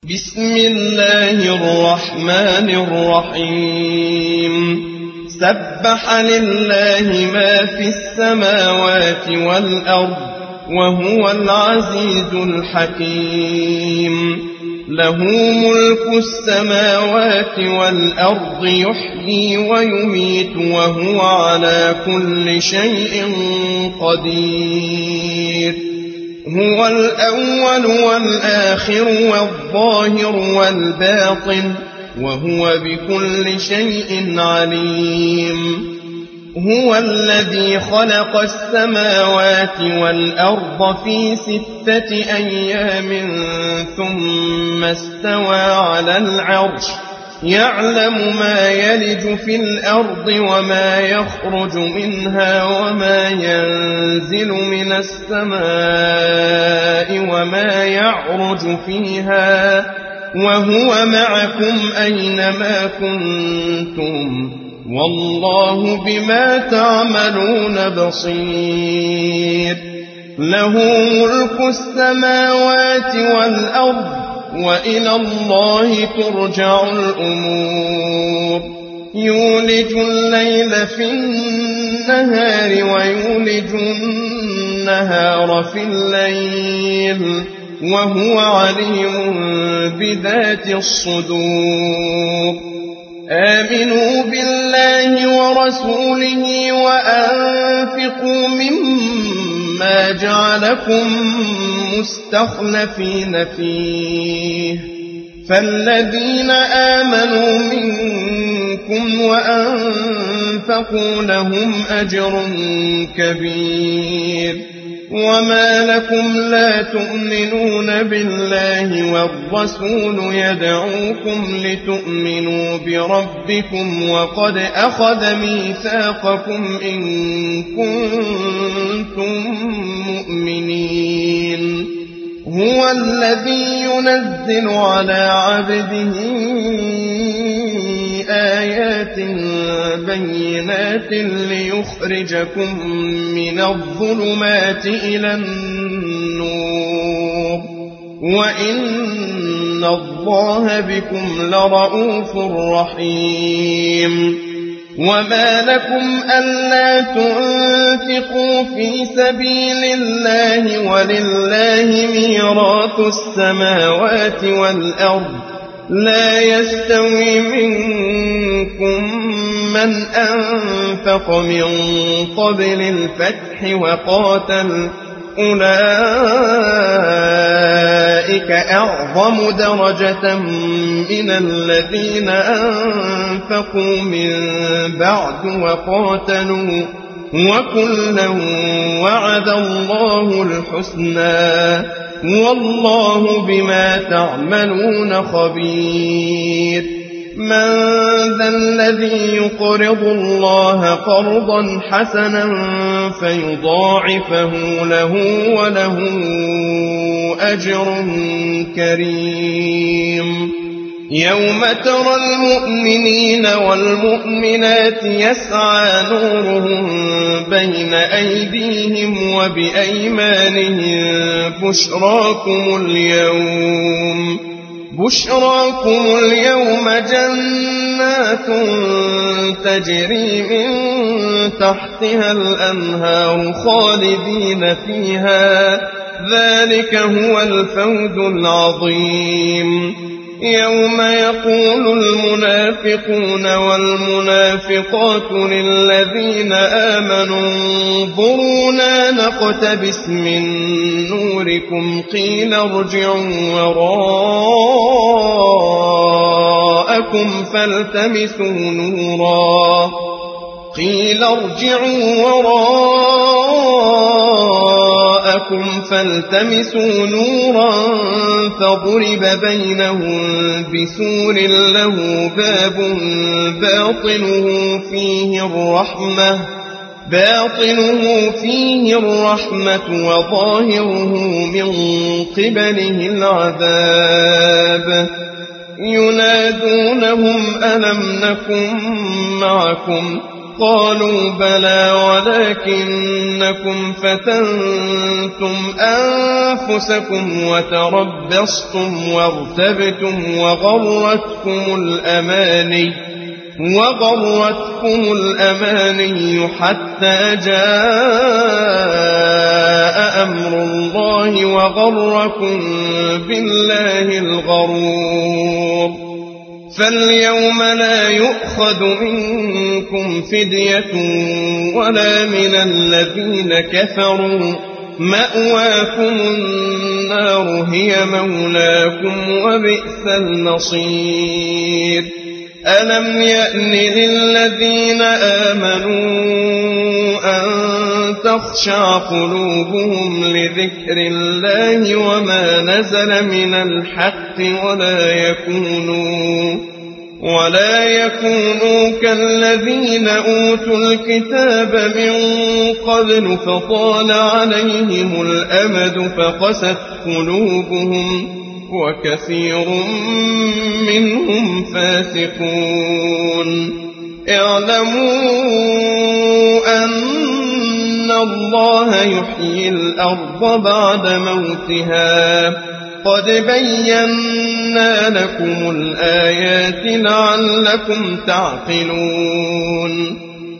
بسم الله الرحمن الرحيم سبح لله ما في السماوات والأرض وهو العزيز الحكيم له ملك السماوات والأرض يحيي ويميت وهو على كل شيء قدير هو الأول والآخر والظاهر والباطن وهو بكل شيء عليم هو الذي خلق السماوات والأرض في 6 أيام ثم استوى على العرش يعلم ما يلج في الأرض وما يخرج منها وما ينزل من السماء وما يعرج فيها وهو معكم أينما كنتم والله بما تعملون بصير له ملك السماوات والأرض وإلى الله ترجع الأمور يولج الليل في النهار ويولج النهار في الليل وهو عليم بذات الصدور آمنوا بالله ورسوله وأنفقوا مما جعلكم مستخلفين فيه فالذين آمنوا منكم وأنفقوا لهم أجر كبير وما لكم لا تؤمنون بالله والرسول يدعوكم لتؤمنوا بربكم وقد أخذ ميثاقكم إن كنتم مؤمنين هو الذي ينزل على عبده آيات بينات ليخرجكم من الظلمات إلى النور وإن الله بكم لرؤوف رحيم وما لكم ألا تنفقوا في سبيل الله ولله ميراث السماوات والأرض لا يستوي منكم من أنفق من قبل الفتح وقاتل أولئك أعظم درجة من الذين أنفقوا من بعد وقاتلوا وكلا وعد الله الحسنى والله بما تعملون خبير من ذا الذي يقرض الله قرضا حسنا فيضاعفه له وله أجر كريم يوم ترى المؤمنين والمؤمنات يسعى نورهم بين أيديهم وبأيمانهم بشراكم اليوم جنات تجري من تحتها الأنهار خالدين فيها ذلك هو الفوز العظيم يوم يقول المنافقون والمنافقات للذين آمنوا انظرونا نقتبس من نوركم قيل ارجعوا وراءكم فالتمسوا نورا فضرب بينهم بسور له باب باطنه فيه الرحمة وظاهره من قبله العذاب ينادونهم ألم نكن معكم قالوا بلى ولكنكم فتنتم أنفسكم وتربصتم وارتبتم وغرتكم الأماني حتى جاء أمر الله وغركم بالله الغرور. فاليوم لا يؤخذ منكم فدية ولا من الذين كفروا، مأواكم النار هي مولاكم وبئس المصير. ألم يأن للذين آمنوا أن تخشع قلوبهم لذكر الله وما نزل من الحق ولا يكونوا كالذين أوتوا الكتاب من قبل فطال عليهم الأمد فقست قلوبهم وكثير منهم فاسقون. اعلموا أن الله يحيي الأرض بعد موتها، قد بينا لكم الآيات لعلكم تعقلون.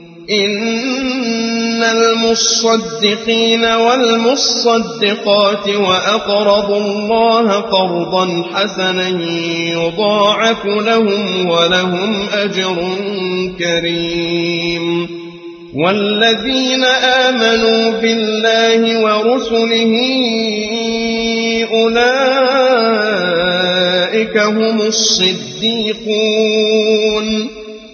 إن المصدقين والمصدقات وأقرضوا الله قرضا حسنا يضاعف لهم ولهم أجر كريم. والذين آمنوا بالله ورسله أولئك هم الصديقون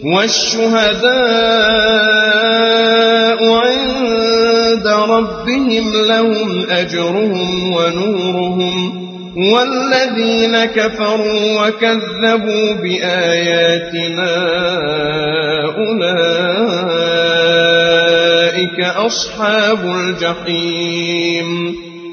والشهداء عند ربهم لهم أجرهم ونورهم. والذين كفروا وكذبوا بآياتنا أولئك أصحاب الجحيم.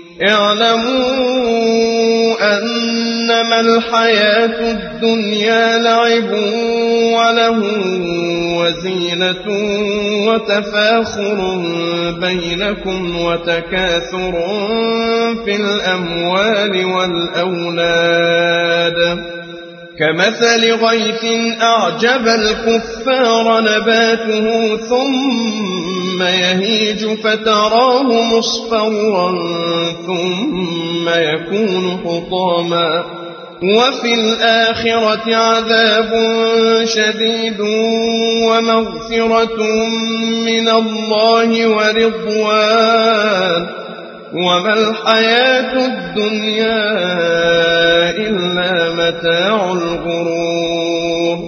اعلموا أنما الحياة الدنيا لعب وله وزينة وتفاخر بينكم وتكاثر في الأموال والأولاد كمثل غيث أعجب الكفار نباته ثم يهيج فتراه مصفرا ثم يكون حطاما وفي الآخرة عذاب شديد ومغفرة من الله ورضوان وما الحياة الدنيا إلا متاع الغرور.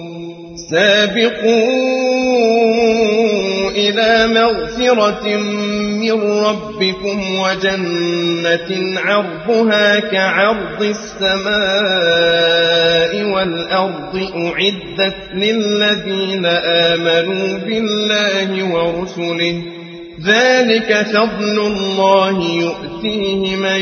سابقوا إلى مغفرة من ربكم وجنة عرضها كعرض السماء والأرض أعدت للذين آمنوا بالله ورسله ذلك فضل الله يؤتيه من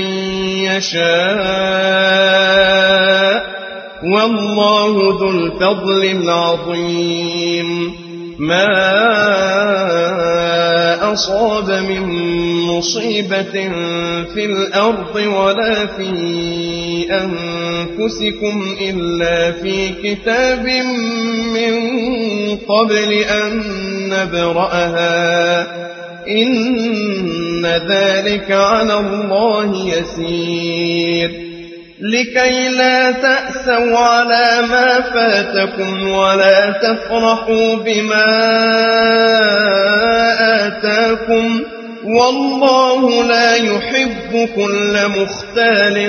يشاء والله ذو الفضل العظيم. ما أصاب من مصيبة في الأرض ولا في أنفسكم إلا في كتاب من قبل أن نبرأها إن ذلك على الله يسير. لكي لا تأسوا على ما فاتكم ولا تفرحوا بما آتاكم والله لا يحب كل مختال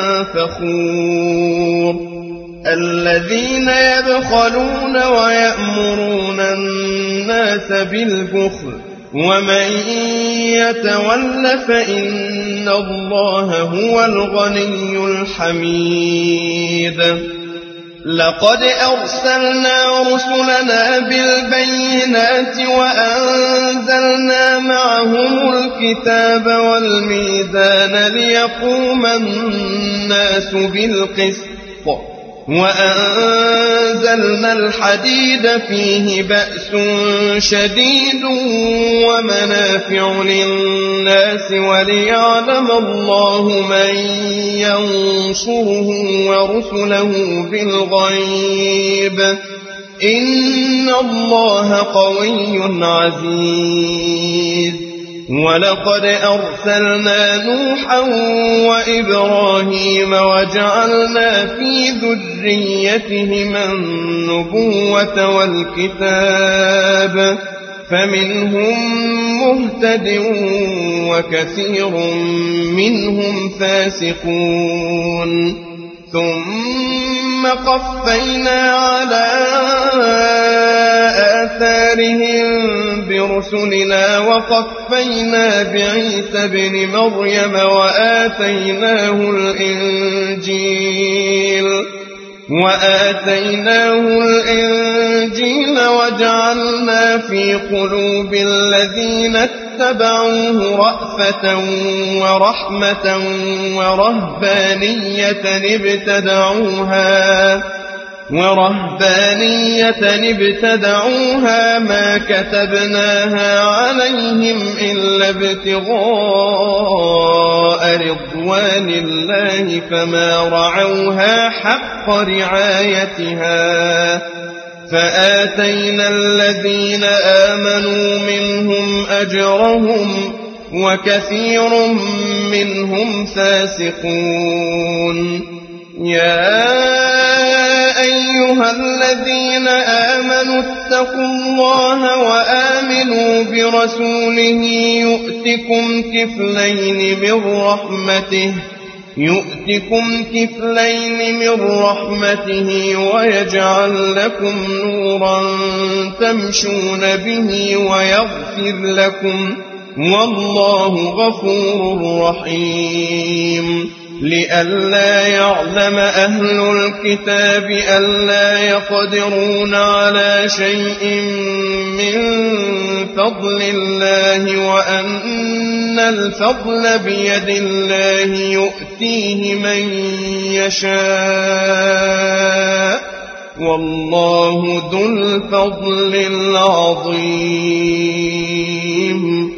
فخور. الذين يبخلون ويأمرون الناس بالبخل ومن يتول فإن الله هو الغني الحميد. لقد أرسلنا رسلنا بالبينات وأنزلنا معهم الكتاب والميزان ليقوم الناس بالقسط وأنزلنا الحديد فيه بأس شديد ومنافع للناس وليعلم الله من ينصره ورسله بالغيب إن الله قوي عزيز. ولقد أرسلنا نوحا وإبراهيم وجعلنا في ذريتهما النبوة والكتاب فمنهم مهتد وكثير منهم فاسقون. ثم قفينا على آثارهم برسلنا وقفينا بعيسى ابن مريم وآتيناه الإنجيل وجعلنا في قلوب الذين اتبعوه رأفة ورحمة ورهبانية ابتدعوها ما كتبناها عليهم إلا ابتغاء رضوان الله فما رعوها حق رعايتها فآتينا الذين آمنوا منهم أجرهم وكثير منهم فاسقون. يا أيها الذين آمنوا اتقوا الله وآمنوا برسوله يؤتكم كفلين من رحمته ويجعل لكم نورا تمشون به ويغفر لكم والله غفور رحيم. لئلا يعلم أهل الكتاب ألا يقدرون على شيء من فضل الله وأن الفضل بيد الله يؤتيه من يشاء والله ذو الفضل العظيم.